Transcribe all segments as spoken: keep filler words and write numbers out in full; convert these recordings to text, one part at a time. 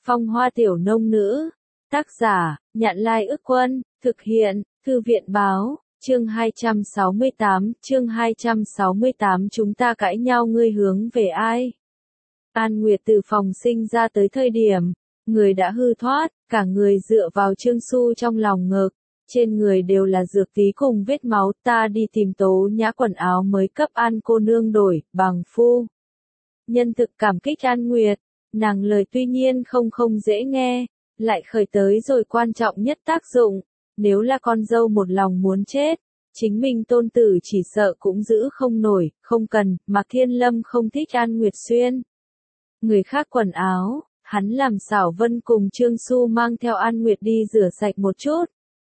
Phong hoa tiểu nông nữ. Tác giả, Nhạn Lai Ức Quân, thực hiện, Thư viện báo, chương hai trăm sáu mươi tám, chương hai trăm sáu mươi tám chúng ta cãi nhau ngươi hướng về ai? An Nguyệt từ phòng sinh ra tới thời điểm, người đã hư thoát, cả người dựa vào Trương Xu trong lòng ngực, trên người đều là dược tí cùng vết máu, ta đi tìm Tố Nhã quần áo mới cấp An cô nương đổi, bằng phu. Nhân thực cảm kích An Nguyệt, nàng lời tuy nhiên không không dễ nghe, lại khởi tới rồi quan trọng nhất tác dụng, nếu là con dâu một lòng muốn chết, chính mình tôn tử chỉ sợ cũng giữ không nổi, không cần, Mạc Thiên Lâm không thích An Nguyệt xuyên. Người khác quần áo, hắn làm Xảo Vân cùng Trương Xu mang theo An Nguyệt đi rửa sạch một chút.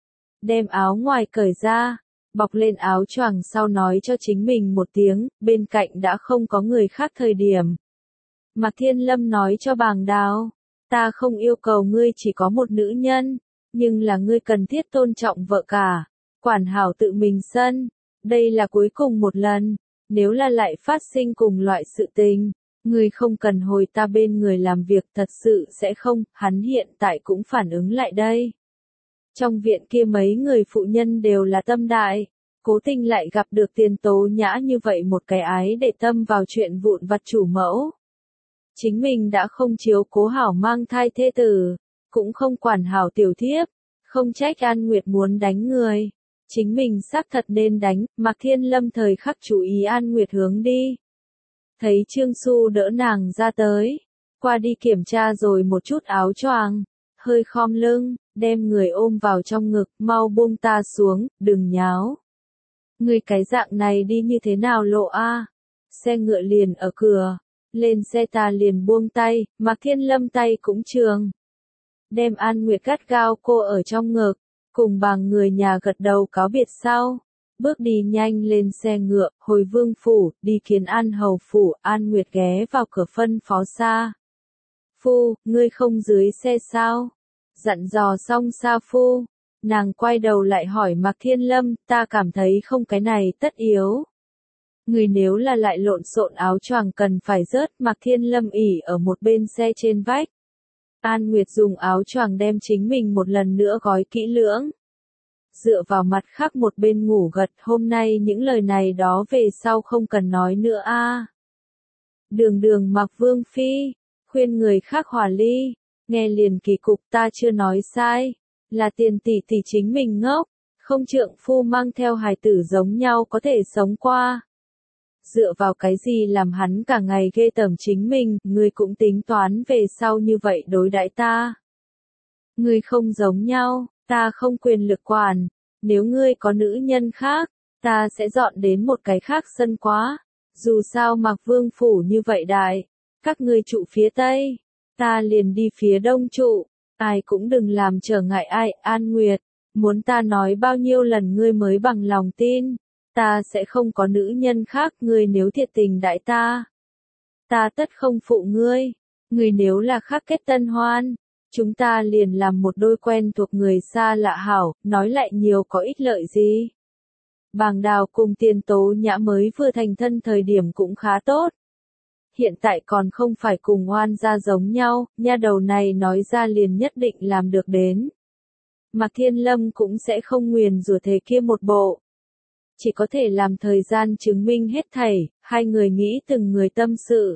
Đem áo ngoài cởi ra, bọc lên áo choàng sau nói cho chính mình một tiếng, bên cạnh đã không có người khác thời điểm. Mạc Thiên Lâm nói cho Bàng Đào, ta không yêu cầu ngươi chỉ có một nữ nhân, nhưng là ngươi cần thiết tôn trọng vợ cả, quản hảo tự mình sân, đây là cuối cùng một lần, nếu là lại phát sinh cùng loại sự tình, ngươi không cần hồi ta bên người làm việc thật sự sẽ không, hắn hiện tại cũng phản ứng lại đây. Trong viện kia mấy người phụ nhân đều là tâm đại, cố tình lại gặp được Tiền Tố Nhã như vậy một cái ái để tâm vào chuyện vụn vặt chủ mẫu. Chính mình đã không chiếu cố hảo mang thai thê tử, cũng không quản hảo tiểu thiếp, không trách An Nguyệt muốn đánh người. Chính mình xác thật nên đánh, Mạc Thiên Lâm thời khắc chú ý An Nguyệt hướng đi. Thấy Trương Xu đỡ nàng ra tới, qua đi kiểm tra rồi một chút áo choàng, hơi khom lưng, đem người ôm vào trong ngực, mau buông ta xuống, đừng nháo. Người cái dạng này đi như thế nào lộ a? Xe ngựa liền ở cửa. Lên xe ta liền buông tay, Mạc Thiên Lâm tay cũng trường. Đem An Nguyệt gắt gao cô ở trong ngực, cùng bằng người nhà gật đầu cáo biệt sau. Bước đi nhanh lên xe ngựa, hồi vương phủ, đi kiến An hầu phủ, An Nguyệt ghé vào cửa phân phó xa. Phu, ngươi không dưới xe sao? Dặn dò xong xa phu. Nàng quay đầu lại hỏi Mạc Thiên Lâm, ta cảm thấy không cái này tất yếu. Người nếu là lại lộn xộn áo choàng cần phải rớt, Mạc Thiên Lâm ỉ ở một bên xe trên vách. An Nguyệt dùng áo choàng đem chính mình một lần nữa gói kỹ lưỡng. Dựa vào mặt khác một bên ngủ gật, hôm nay những lời này đó về sau không cần nói nữa a. Đường đường Mạc Vương Phi, khuyên người khác hòa ly, nghe liền kỳ cục ta chưa nói sai, là Tiền tỷ tỷ chính mình ngốc, không trượng phu mang theo hài tử giống nhau có thể sống qua. Dựa vào cái gì làm hắn cả ngày ghê tởm chính mình, ngươi cũng tính toán về sau như vậy đối đãi ta. Ngươi không giống nhau, ta không quyền lực quản, nếu ngươi có nữ nhân khác, ta sẽ dọn đến một cái khác sân quá, dù sao Mạc Vương phủ như vậy đại, các ngươi trụ phía Tây, ta liền đi phía Đông trụ, ai cũng đừng làm trở ngại ai, An Nguyệt, muốn ta nói bao nhiêu lần ngươi mới bằng lòng tin. Ta sẽ không có nữ nhân khác, ngươi nếu thiệt tình đại ta. Ta tất không phụ ngươi, ngươi nếu là khác kết tân hoan, chúng ta liền làm một đôi quen thuộc người xa lạ hảo, nói lại nhiều có ích lợi gì. Bàng Đào cùng Tiền Tố Nhã mới vừa thành thân thời điểm cũng khá tốt. Hiện tại còn không phải cùng oan gia giống nhau, nha đầu này nói ra liền nhất định làm được đến. Mạc Thiên Lâm cũng sẽ không nguyền rủa thế kia một bộ. Chỉ có thể làm thời gian chứng minh hết thảy, hai người nghĩ từng người tâm sự.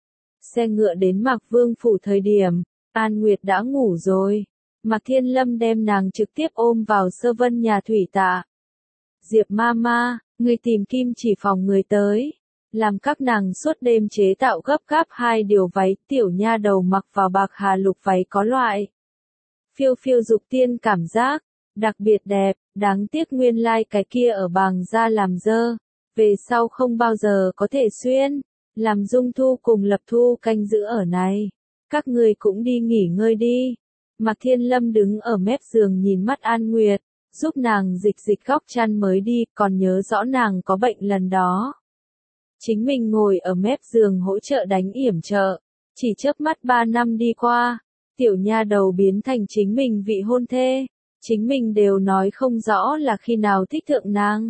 Xe ngựa đến Mạc Vương phủ thời điểm, An Nguyệt đã ngủ rồi. Mạc Thiên Lâm đem nàng trực tiếp ôm vào Sơ Vân nhà thủy tạ. Diệp Mama, người tìm kim chỉ phòng người tới, làm các nàng suốt đêm chế tạo gấp gáp hai điều váy, tiểu nha đầu mặc vào bạc hà lục váy có loại. Phiêu phiêu dục tiên cảm giác, đặc biệt đẹp, đáng tiếc nguyên lai like cái kia ở Bàng gia làm dơ, về sau không bao giờ có thể xuyên, làm Dung Thu cùng Lập Thu canh giữ ở này. Các người cũng đi nghỉ ngơi đi. Mạc Thiên Lâm đứng ở mép giường nhìn mắt An Nguyệt, giúp nàng dịch dịch góc chăn mới đi, còn nhớ rõ nàng có bệnh lần đó. Chính mình ngồi ở mép giường hỗ trợ đánh yểm trợ, chỉ chớp mắt ba năm đi qua, tiểu nha đầu biến thành chính mình vị hôn thê. Chính mình đều nói không rõ là khi nào thích thượng nàng.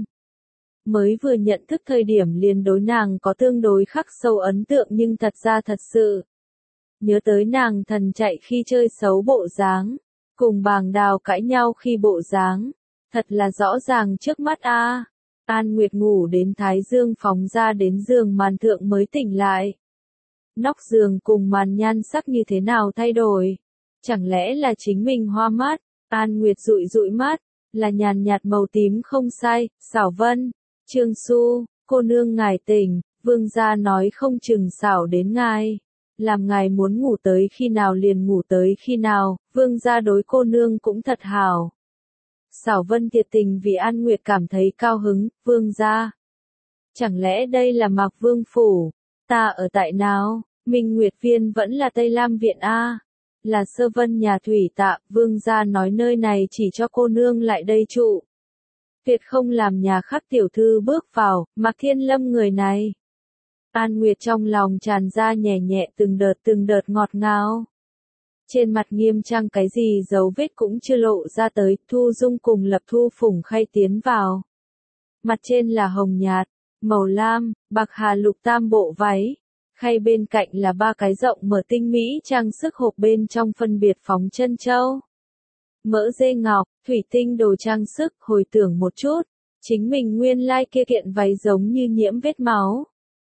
Mới vừa nhận thức thời điểm liền đối nàng có tương đối khắc sâu ấn tượng nhưng thật ra thật sự. nhớ tới nàng thần chạy khi chơi xấu bộ dáng, cùng Bàng Đào cãi nhau khi bộ dáng, thật là rõ ràng trước mắt a. À. An Nguyệt ngủ đến thái dương phóng ra đến giường màn thượng mới tỉnh lại. Nóc giường cùng màn nhan sắc như thế nào thay đổi? Chẳng lẽ là chính mình hoa mắt? An Nguyệt dụi dụi mắt, là nhàn nhạt màu tím không sai. Xảo Vân, Trương Xu, cô nương ngài tỉnh, vương gia nói không chừng xảo đến ngài. Làm ngài muốn ngủ tới khi nào liền ngủ tới khi nào, vương gia đối cô nương cũng thật hảo. Xảo Vân thiệt tình vì An Nguyệt cảm thấy cao hứng. Vương gia, chẳng lẽ đây là Mạc Vương phủ? Ta ở tại nào? Minh Nguyệt Viên vẫn là Tây Lam Viện a. Là Sơ Vân nhà thủy tạ. Vương gia nói nơi này chỉ cho cô nương lại đây trụ, tuyệt không làm nhà khác tiểu thư bước vào. Mạc Thiên Lâm người này. An Nguyệt trong lòng tràn ra nhẹ nhẹ từng đợt từng đợt ngọt ngào. Trên mặt nghiêm trang cái gì dấu vết cũng chưa lộ ra tới. Thu Dung cùng Lập Thu phủng khay tiến vào. Mặt trên là hồng nhạt, màu lam, bạc hà lục tam bộ váy. Khay bên cạnh là ba cái rộng mở tinh mỹ trang sức hộp bên trong phân biệt phóng chân châu, mỡ dê ngọc, thủy tinh đồ trang sức. Hồi tưởng một chút, chính mình nguyên lai like kia kiện váy giống như nhiễm vết máu.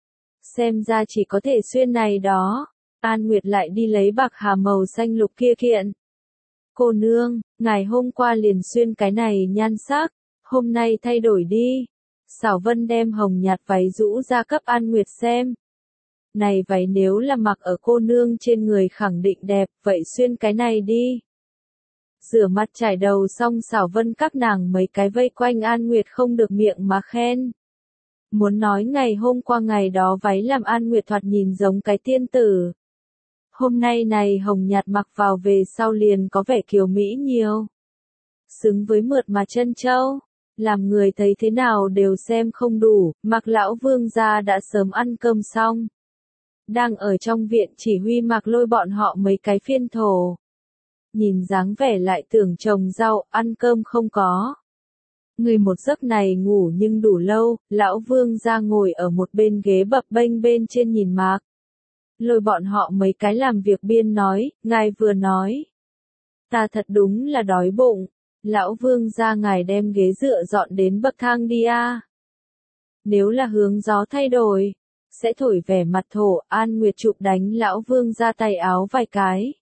Xem ra chỉ có thể xuyên này đó. An Nguyệt lại đi lấy bạc hà màu xanh lục kia kiện. Cô nương, ngài hôm qua liền xuyên cái này nhan sắc, hôm nay thay đổi đi. Xảo Vân đem hồng nhạt váy rũ ra cấp An Nguyệt xem. Này váy nếu là mặc ở cô nương trên người khẳng định đẹp, vậy xuyên cái này đi. Rửa mặt chải đầu xong Xảo Vân các nàng mấy cái vây quanh An Nguyệt không được miệng mà khen. Muốn nói ngày hôm qua ngày đó váy làm An Nguyệt thoạt nhìn giống cái tiên tử. Hôm nay này hồng nhạt mặc vào về sau liền có vẻ kiều mỹ nhiều. Xứng với mượt mà chân châu, làm người thấy thế nào đều xem không đủ. Mạc lão vương gia đã sớm ăn cơm xong, đang ở trong viện chỉ huy Mạc Lôi bọn họ mấy cái phiên thổ. Nhìn dáng vẻ lại tưởng trồng rau, ăn cơm không có. Người một giấc này ngủ nhưng đủ lâu. Lão vương gia ngồi ở một bên ghế bập bênh bên trên nhìn Mạc Lôi bọn họ mấy cái làm việc biên nói. Ngài vừa nói, ta thật đúng là đói bụng. Lão vương gia ngài đem ghế dựa dọn đến bậc thang đi a. Nếu là hướng gió thay đổi, sẽ thổi vẻ mặt thổ. An Nguyệt chụp đánh lão vương gia tay áo vài cái.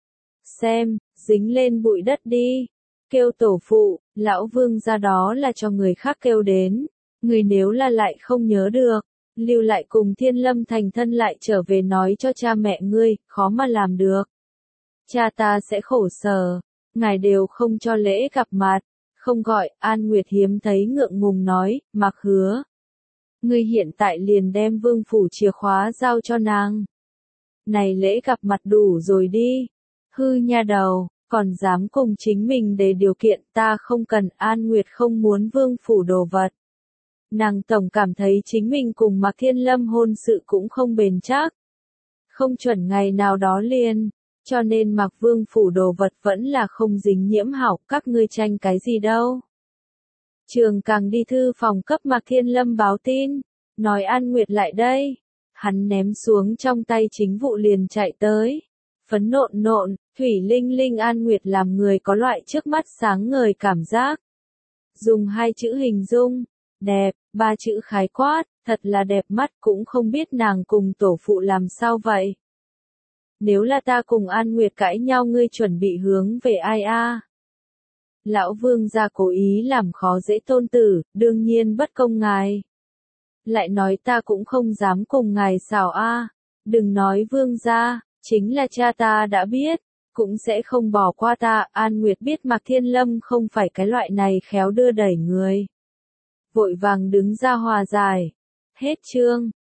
Xem, dính lên bụi đất đi. Kêu tổ phụ. Lão vương gia đó là cho người khác kêu đến. Người nếu là lại không nhớ được, lưu lại cùng Thiên Lâm thành thân lại trở về nói cho cha mẹ ngươi, khó mà làm được. Cha ta sẽ khổ sở. Ngài đều không cho lễ gặp mặt, không gọi. An Nguyệt hiếm thấy ngượng ngùng nói. Mạc Hứa, ngươi hiện tại liền đem vương phủ chìa khóa giao cho nàng. Này lễ gặp mặt đủ rồi đi. Hư nha đầu, còn dám cùng chính mình để điều kiện. Ta không cần. An Nguyệt không muốn vương phủ đồ vật. Nàng tổng cảm thấy chính mình cùng Mạc Thiên Lâm hôn sự cũng không bền chắc. Không chuẩn ngày nào đó liền. Cho nên Mạc Vương phủ đồ vật vẫn là không dính nhiễm hảo. Các ngươi tranh cái gì đâu. Trường càng đi thư phòng cấp Mạc Thiên Lâm báo tin. Nói An Nguyệt lại đây. Hắn ném xuống trong tay chính vụ liền chạy tới. Phấn nộn nộn, thủy linh linh. An Nguyệt làm người có loại trước mắt sáng ngời cảm giác. Dùng hai chữ hình dung. Đẹp, ba chữ khái quát. Thật là đẹp mắt. Cũng không biết nàng cùng tổ phụ làm sao vậy. Nếu là ta cùng An Nguyệt cãi nhau ngươi chuẩn bị hướng về ai a? Lão vương gia cố ý làm khó dễ tôn tử, đương nhiên bất công ngài. Lại nói ta cũng không dám cùng ngài xảo a. Đừng nói vương gia, chính là cha ta đã biết, cũng sẽ không bỏ qua ta. An Nguyệt biết Mạc Thiên Lâm không phải cái loại này khéo đưa đẩy người. Vội vàng đứng ra hòa giải. Hết chương.